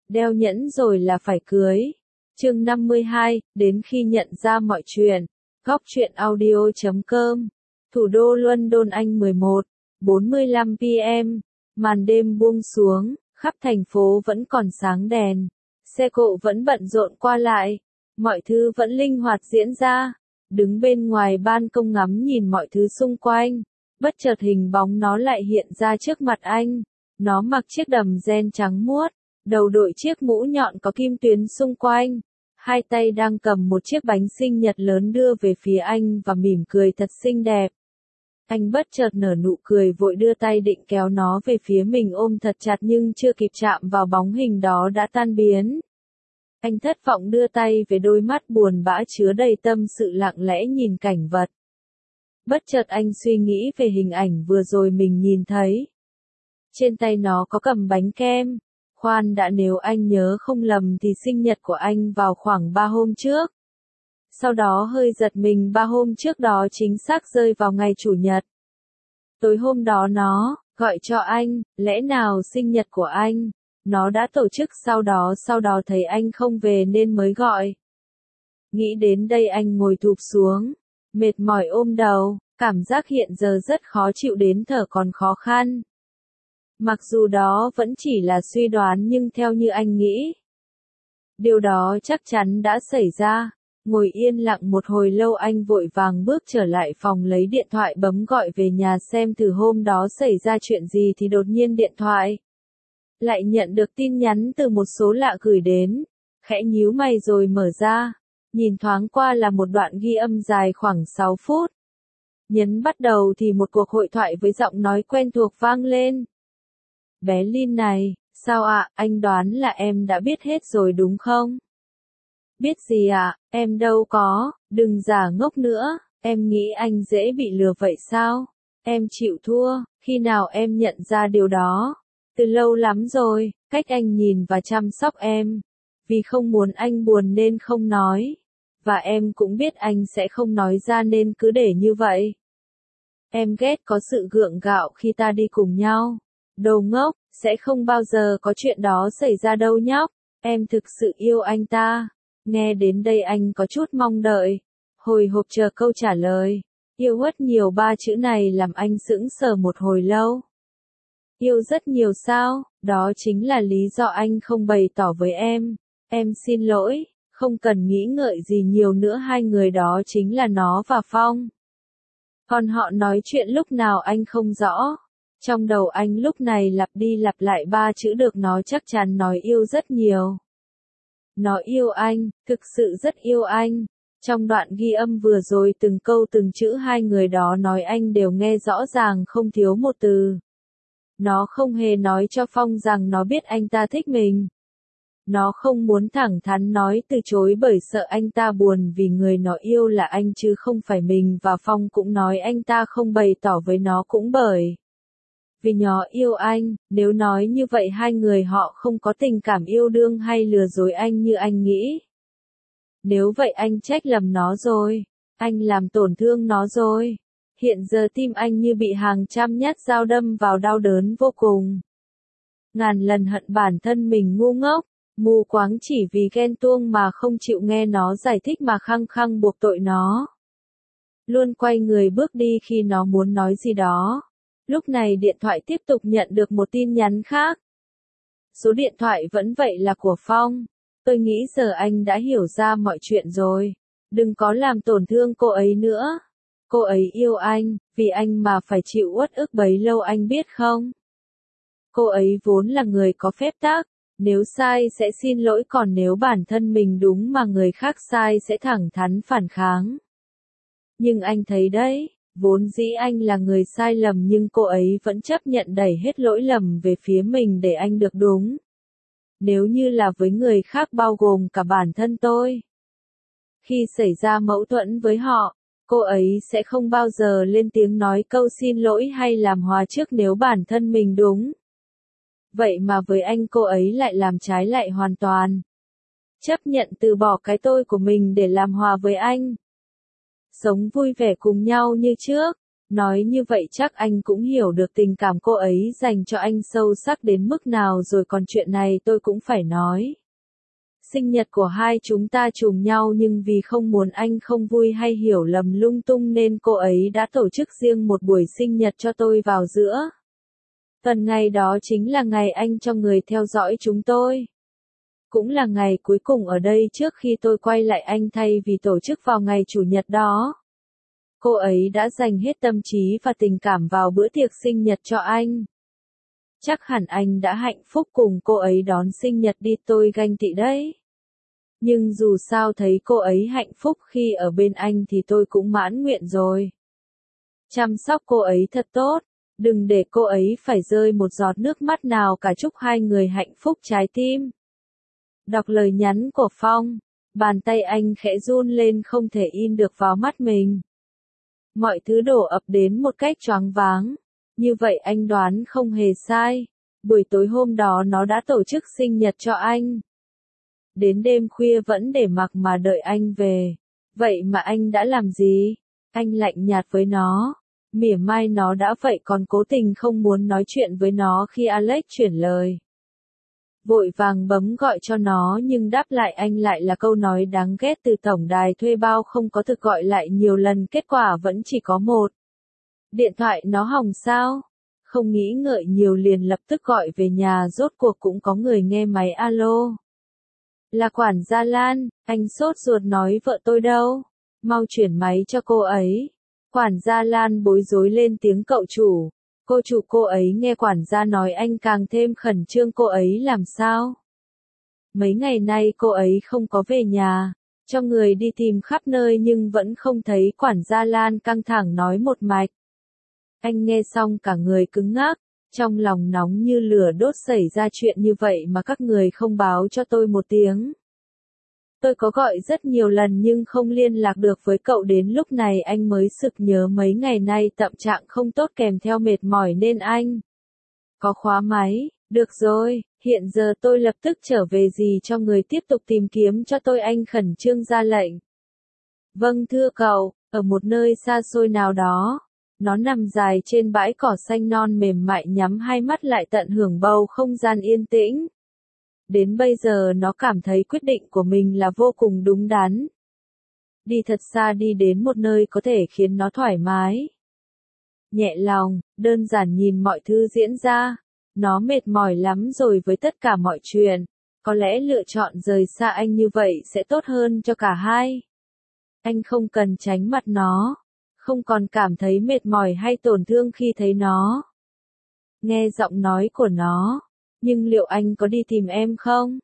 đeo nhẫn rồi là phải cưới. Chương 52, đến khi nhận ra mọi chuyện. Góc truyện audio.com. Thủ đô London Anh 11:45 PM. Màn đêm buông xuống, khắp thành phố vẫn còn sáng đèn. Xe cộ vẫn bận rộn qua lại. Mọi thứ vẫn linh hoạt diễn ra. Đứng bên ngoài ban công ngắm nhìn mọi thứ xung quanh. Bất chợt hình bóng nó lại hiện ra trước mặt anh. Nó mặc chiếc đầm ren trắng muốt, đầu đội chiếc mũ nhọn có kim tuyến xung quanh. Hai tay đang cầm một chiếc bánh sinh nhật lớn đưa về phía anh và mỉm cười thật xinh đẹp. Anh bất chợt nở nụ cười vội đưa tay định kéo nó về phía mình ôm thật chặt nhưng chưa kịp chạm vào bóng hình đó đã tan biến. Anh thất vọng đưa tay về đôi mắt buồn bã chứa đầy tâm sự lặng lẽ nhìn cảnh vật. Bất chợt anh suy nghĩ về hình ảnh vừa rồi mình nhìn thấy. Trên tay nó có cầm bánh kem. Khoan đã, nếu anh nhớ không lầm thì sinh nhật của anh vào khoảng 3 hôm trước. Sau đó hơi giật mình, 3 hôm trước đó chính xác rơi vào ngày Chủ nhật. Tối hôm đó nó gọi cho anh, lẽ nào sinh nhật của anh nó đã tổ chức sau đó thấy anh không về nên mới gọi. Nghĩ đến đây anh ngồi thụp xuống, mệt mỏi ôm đầu, cảm giác hiện giờ rất khó chịu đến thở còn khó khăn. Mặc dù đó vẫn chỉ là suy đoán nhưng theo như anh nghĩ, điều đó chắc chắn đã xảy ra. Ngồi yên lặng một hồi lâu anh vội vàng bước trở lại phòng lấy điện thoại bấm gọi về nhà xem thử hôm đó xảy ra chuyện gì thì đột nhiên điện thoại lại nhận được tin nhắn từ một số lạ gửi đến. Khẽ nhíu mày rồi mở ra, nhìn thoáng qua là một đoạn ghi âm dài khoảng 6 phút. Nhấn bắt đầu thì một cuộc hội thoại với giọng nói quen thuộc vang lên. Bé Lin này, sao ạ, anh đoán là em đã biết hết rồi đúng không? Biết gì ạ, em đâu có, đừng giả ngốc nữa, em nghĩ anh dễ bị lừa vậy sao? Em chịu thua, khi nào em nhận ra điều đó? Từ lâu lắm rồi, cách anh nhìn và chăm sóc em. Vì không muốn anh buồn nên không nói. Và em cũng biết anh sẽ không nói ra nên cứ để như vậy. Em ghét có sự gượng gạo khi ta đi cùng nhau. Đồ ngốc, sẽ không bao giờ có chuyện đó xảy ra đâu nhóc. Em thực sự yêu anh ta. Nghe đến đây anh có chút mong đợi. Hồi hộp chờ câu trả lời. Yêu rất nhiều, 3 chữ này làm anh sững sờ một hồi lâu. Yêu rất nhiều sao? Đó chính là lý do anh không bày tỏ với em. Em xin lỗi, không cần nghĩ ngợi gì nhiều nữa, hai người đó chính là nó và Phong. Còn họ nói chuyện lúc nào anh không rõ. Trong đầu anh lúc này lặp đi lặp lại 3 chữ được nó chắc chắn nói yêu rất nhiều. Nó yêu anh, thực sự rất yêu anh. Trong đoạn ghi âm vừa rồi từng câu từng chữ hai người đó nói anh đều nghe rõ ràng không thiếu một từ. Nó không hề nói cho Phong rằng nó biết anh ta thích mình. Nó không muốn thẳng thắn nói từ chối bởi sợ anh ta buồn vì người nó yêu là anh chứ không phải mình, và Phong cũng nói anh ta không bày tỏ với nó cũng bởi vì nó yêu anh. Nếu nói như vậy hai người họ không có tình cảm yêu đương hay lừa dối anh như anh nghĩ. Nếu vậy anh trách lầm nó rồi. Anh làm tổn thương nó rồi. Hiện giờ tim anh như bị hàng trăm nhát dao đâm vào, đau đớn vô cùng. Ngàn lần hận bản thân mình ngu ngốc, mù quáng chỉ vì ghen tuông mà không chịu nghe nó giải thích mà khăng khăng buộc tội nó. Luôn quay người bước đi khi nó muốn nói gì đó. Lúc này điện thoại tiếp tục nhận được một tin nhắn khác. Số điện thoại vẫn vậy là của Phong. Tôi nghĩ giờ anh đã hiểu ra mọi chuyện rồi. Đừng có làm tổn thương cô ấy nữa. Cô ấy yêu anh, vì anh mà phải chịu uất ức bấy lâu, anh biết không? Cô ấy vốn là người có phép tắc. Nếu sai sẽ xin lỗi, còn nếu bản thân mình đúng mà người khác sai sẽ thẳng thắn phản kháng. Nhưng anh thấy đấy, vốn dĩ anh là người sai lầm nhưng cô ấy vẫn chấp nhận đẩy hết lỗi lầm về phía mình để anh được đúng. Nếu như là với người khác bao gồm cả bản thân tôi, khi xảy ra mâu thuẫn với họ, cô ấy sẽ không bao giờ lên tiếng nói câu xin lỗi hay làm hòa trước nếu bản thân mình đúng. Vậy mà với anh cô ấy lại làm trái lại hoàn toàn. Chấp nhận từ bỏ cái tôi của mình để làm hòa với anh. Sống vui vẻ cùng nhau như trước. Nói như vậy chắc anh cũng hiểu được tình cảm cô ấy dành cho anh sâu sắc đến mức nào rồi, còn chuyện này tôi cũng phải nói. Sinh nhật của hai chúng ta trùng nhau, nhưng vì không muốn anh không vui hay hiểu lầm lung tung nên cô ấy đã tổ chức riêng một buổi sinh nhật cho tôi vào giữa tuần. Ngày đó chính là ngày anh cho người theo dõi chúng tôi. Cũng là ngày cuối cùng ở đây trước khi tôi quay lại anh, thay vì tổ chức vào ngày chủ nhật đó. Cô ấy đã dành hết tâm trí và tình cảm vào bữa tiệc sinh nhật cho anh. Chắc hẳn anh đã hạnh phúc cùng cô ấy đón sinh nhật đi, tôi ganh tị đấy. Nhưng dù sao thấy cô ấy hạnh phúc khi ở bên anh thì tôi cũng mãn nguyện rồi. Chăm sóc cô ấy thật tốt, đừng để cô ấy phải rơi một giọt nước mắt nào cả, chúc hai người hạnh phúc trái tim. Đọc lời nhắn của Phong, bàn tay anh khẽ run lên không thể in được vào mắt mình. Mọi thứ đổ ập đến một cách choáng váng. Như vậy anh đoán không hề sai. Buổi tối hôm đó nó đã tổ chức sinh nhật cho anh. Đến đêm khuya vẫn để mặc mà đợi anh về. Vậy mà anh đã làm gì? Anh lạnh nhạt với nó. Mỉa mai nó đã vậy còn cố tình không muốn nói chuyện với nó khi Alex chuyển lời. Vội vàng bấm gọi cho nó nhưng đáp lại anh lại là câu nói đáng ghét từ tổng đài thuê bao không có thực, gọi lại nhiều lần kết quả vẫn chỉ có một. Điện thoại nó hỏng sao? Không nghĩ ngợi nhiều liền lập tức gọi về nhà, rốt cuộc cũng có người nghe máy. Alo. Là quản gia Lan, anh sốt ruột nói vợ tôi đâu? Mau chuyển máy cho cô ấy. Quản gia Lan bối rối lên tiếng cậu chủ. Cô chủ, cô ấy nghe quản gia nói anh càng thêm khẩn trương. Cô ấy làm sao? Mấy ngày nay cô ấy không có về nhà, cho người đi tìm khắp nơi nhưng vẫn không thấy. Quản gia Lan căng thẳng nói một mạch. Anh nghe xong cả người cứng ngắc, trong lòng nóng như lửa đốt, xảy ra chuyện như vậy mà các người không báo cho tôi một tiếng. Tôi có gọi rất nhiều lần nhưng không liên lạc được với cậu, đến lúc này anh mới sực nhớ mấy ngày nay tâm trạng không tốt kèm theo mệt mỏi nên anh có khóa máy. Được rồi, hiện giờ tôi lập tức trở về gì cho người tiếp tục tìm kiếm cho tôi, anh khẩn trương ra lệnh. Vâng thưa cậu, ở một nơi xa xôi nào đó. Nó nằm dài trên bãi cỏ xanh non mềm mại, nhắm hai mắt lại tận hưởng bầu không gian yên tĩnh. Đến bây giờ nó cảm thấy quyết định của mình là vô cùng đúng đắn. Đi thật xa, đi đến một nơi có thể khiến nó thoải mái, nhẹ lòng, đơn giản nhìn mọi thứ diễn ra. Nó mệt mỏi lắm rồi với tất cả mọi chuyện. Có lẽ lựa chọn rời xa anh như vậy sẽ tốt hơn cho cả hai. Anh không cần tránh mặt nó, không còn cảm thấy mệt mỏi hay tổn thương khi thấy nó. Nghe giọng nói của nó, nhưng liệu anh có đi tìm em không?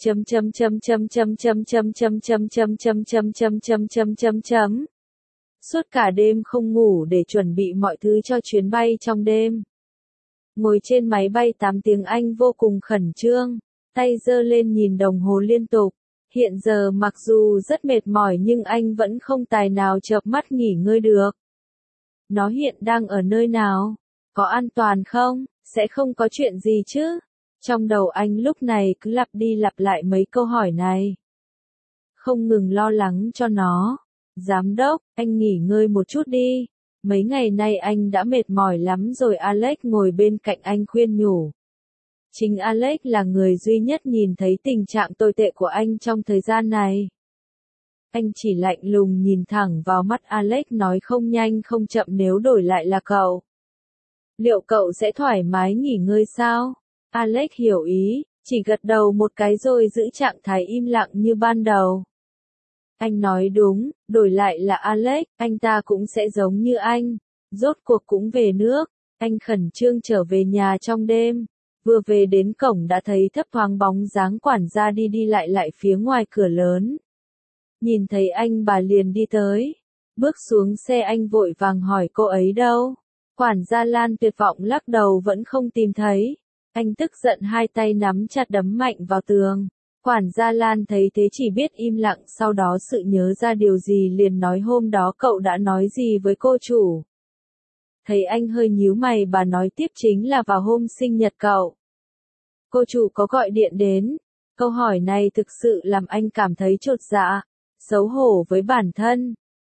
Suốt cả đêm không ngủ để chuẩn bị mọi thứ cho chuyến bay trong đêm. Ngồi trên máy bay 8 tiếng, anh vô cùng khẩn trương, tay giơ lên nhìn đồng hồ liên tục. Hiện giờ mặc dù rất mệt mỏi nhưng anh vẫn không tài nào chợp mắt nghỉ ngơi được. Nó hiện đang ở nơi nào? Có an toàn không? Sẽ không có chuyện gì chứ? Trong đầu anh lúc này cứ lặp đi lặp lại mấy câu hỏi này. Không ngừng lo lắng cho nó. Giám đốc, anh nghỉ ngơi một chút đi. Mấy ngày nay anh đã mệt mỏi lắm rồi. Alex ngồi bên cạnh anh khuyên nhủ. Chính Alex là người duy nhất nhìn thấy tình trạng tồi tệ của anh trong thời gian này. Anh chỉ lạnh lùng nhìn thẳng vào mắt Alex nói không nhanh không chậm, nếu đổi lại là cậu, liệu cậu sẽ thoải mái nghỉ ngơi sao? Alex hiểu ý, chỉ gật đầu một cái rồi giữ trạng thái im lặng như ban đầu. Anh nói đúng, đổi lại là Alex, anh ta cũng sẽ giống như anh, rốt cuộc cũng về nước. Anh khẩn trương trở về nhà trong đêm, vừa về đến cổng đã thấy thấp thoáng bóng dáng quản gia đi đi lại lại phía ngoài cửa lớn. Nhìn thấy anh bà liền đi tới, bước xuống xe anh vội vàng hỏi cô ấy đâu. Quản gia Lan tuyệt vọng lắc đầu vẫn không tìm thấy. Anh tức giận hai tay nắm chặt đấm mạnh vào tường. Quản gia Lan thấy thế chỉ biết im lặng, sau đó sự nhớ ra điều gì liền nói hôm đó cậu đã nói gì với cô chủ. Thấy anh hơi nhíu mày bà nói tiếp chính là vào hôm sinh nhật cậu. Cô chủ có gọi điện đến. Câu hỏi này thực sự làm anh cảm thấy chột dạ, xấu hổ với bản thân.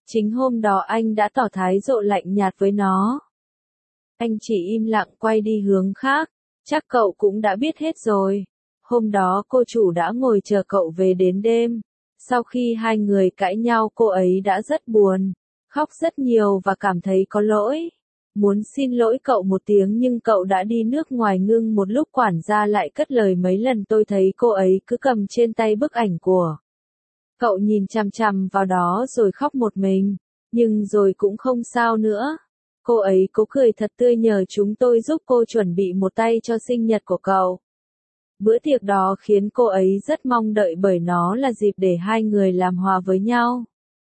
Chính hôm đó anh đã tỏ thái độ lạnh nhạt với nó. Anh chỉ im lặng quay đi hướng khác, chắc cậu cũng đã biết hết rồi. Hôm đó cô chủ đã ngồi chờ cậu về đến đêm. Sau khi hai người cãi nhau cô ấy đã rất buồn, khóc rất nhiều và cảm thấy có lỗi. Muốn xin lỗi cậu một tiếng nhưng cậu đã đi nước ngoài ngưng một lúc quản gia lại cất lời mấy lần tôi thấy cô ấy cứ cầm trên tay bức ảnh của cậu nhìn chằm chằm vào đó rồi khóc một mình, nhưng rồi cũng không sao nữa. Cô ấy cố cười thật tươi nhờ chúng tôi giúp cô chuẩn bị một tay cho sinh nhật của cậu. Bữa tiệc đó khiến cô ấy rất mong đợi bởi nó là dịp để hai người làm hòa với nhau.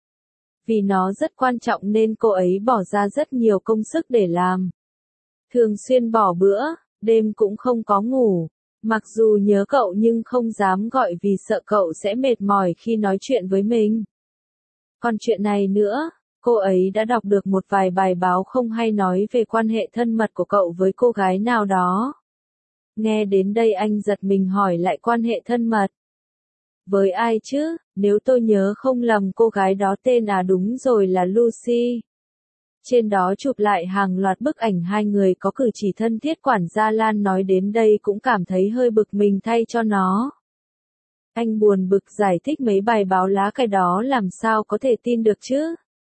Vì nó rất quan trọng nên cô ấy bỏ ra rất nhiều công sức để làm. Thường xuyên bỏ bữa, đêm cũng không có ngủ. Mặc dù nhớ cậu nhưng không dám gọi vì sợ cậu sẽ mệt mỏi khi nói chuyện với mình. Còn chuyện này nữa, cô ấy đã đọc được một vài bài báo không hay nói về quan hệ thân mật của cậu với cô gái nào đó. Nghe đến đây anh giật mình hỏi lại quan hệ thân mật. Với ai chứ, nếu tôi nhớ không lầm cô gái đó tên đúng rồi là Lucy. Trên đó chụp lại hàng loạt bức ảnh hai người có cử chỉ thân thiết quản gia Lan nói đến đây cũng cảm thấy hơi bực mình thay cho nó. Anh buồn bực giải thích mấy bài báo lá cải đó làm sao có thể tin được chứ.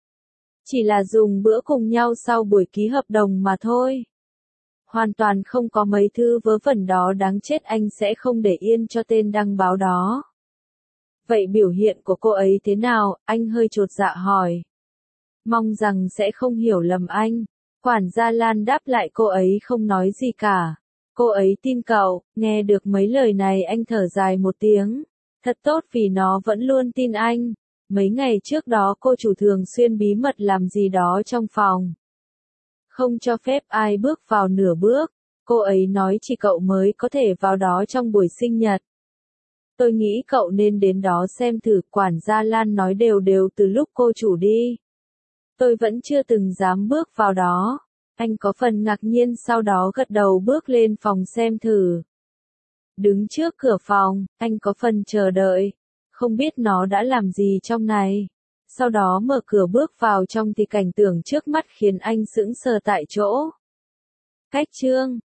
Chỉ là dùng bữa cùng nhau sau buổi ký hợp đồng mà thôi. Hoàn toàn không có mấy thư vớ vẩn đó đáng chết anh sẽ không để yên cho tên đăng báo đó. Vậy biểu hiện của cô ấy thế nào, anh hơi chột dạ hỏi. Mong rằng sẽ không hiểu lầm anh. Quản gia Lan đáp lại cô ấy không nói gì cả. Cô ấy tin cậu, nghe được mấy lời này anh thở dài một tiếng. Thật tốt vì nó vẫn luôn tin anh. Mấy ngày trước đó cô chủ thường xuyên bí mật làm gì đó trong phòng. Không cho phép ai bước vào nửa bước. Cô ấy nói chỉ cậu mới có thể vào đó trong buổi sinh nhật. Tôi nghĩ cậu nên đến đó xem thử, quản gia Lan nói đều đều từ lúc cô chủ đi. Tôi vẫn chưa từng dám bước vào đó. Anh có phần ngạc nhiên sau đó gật đầu bước lên phòng xem thử. Đứng trước cửa phòng, anh có phần chờ đợi. Không biết nó đã làm gì trong này. Sau đó mở cửa bước vào trong thì cảnh tượng trước mắt khiến anh sững sờ tại chỗ. Cách chương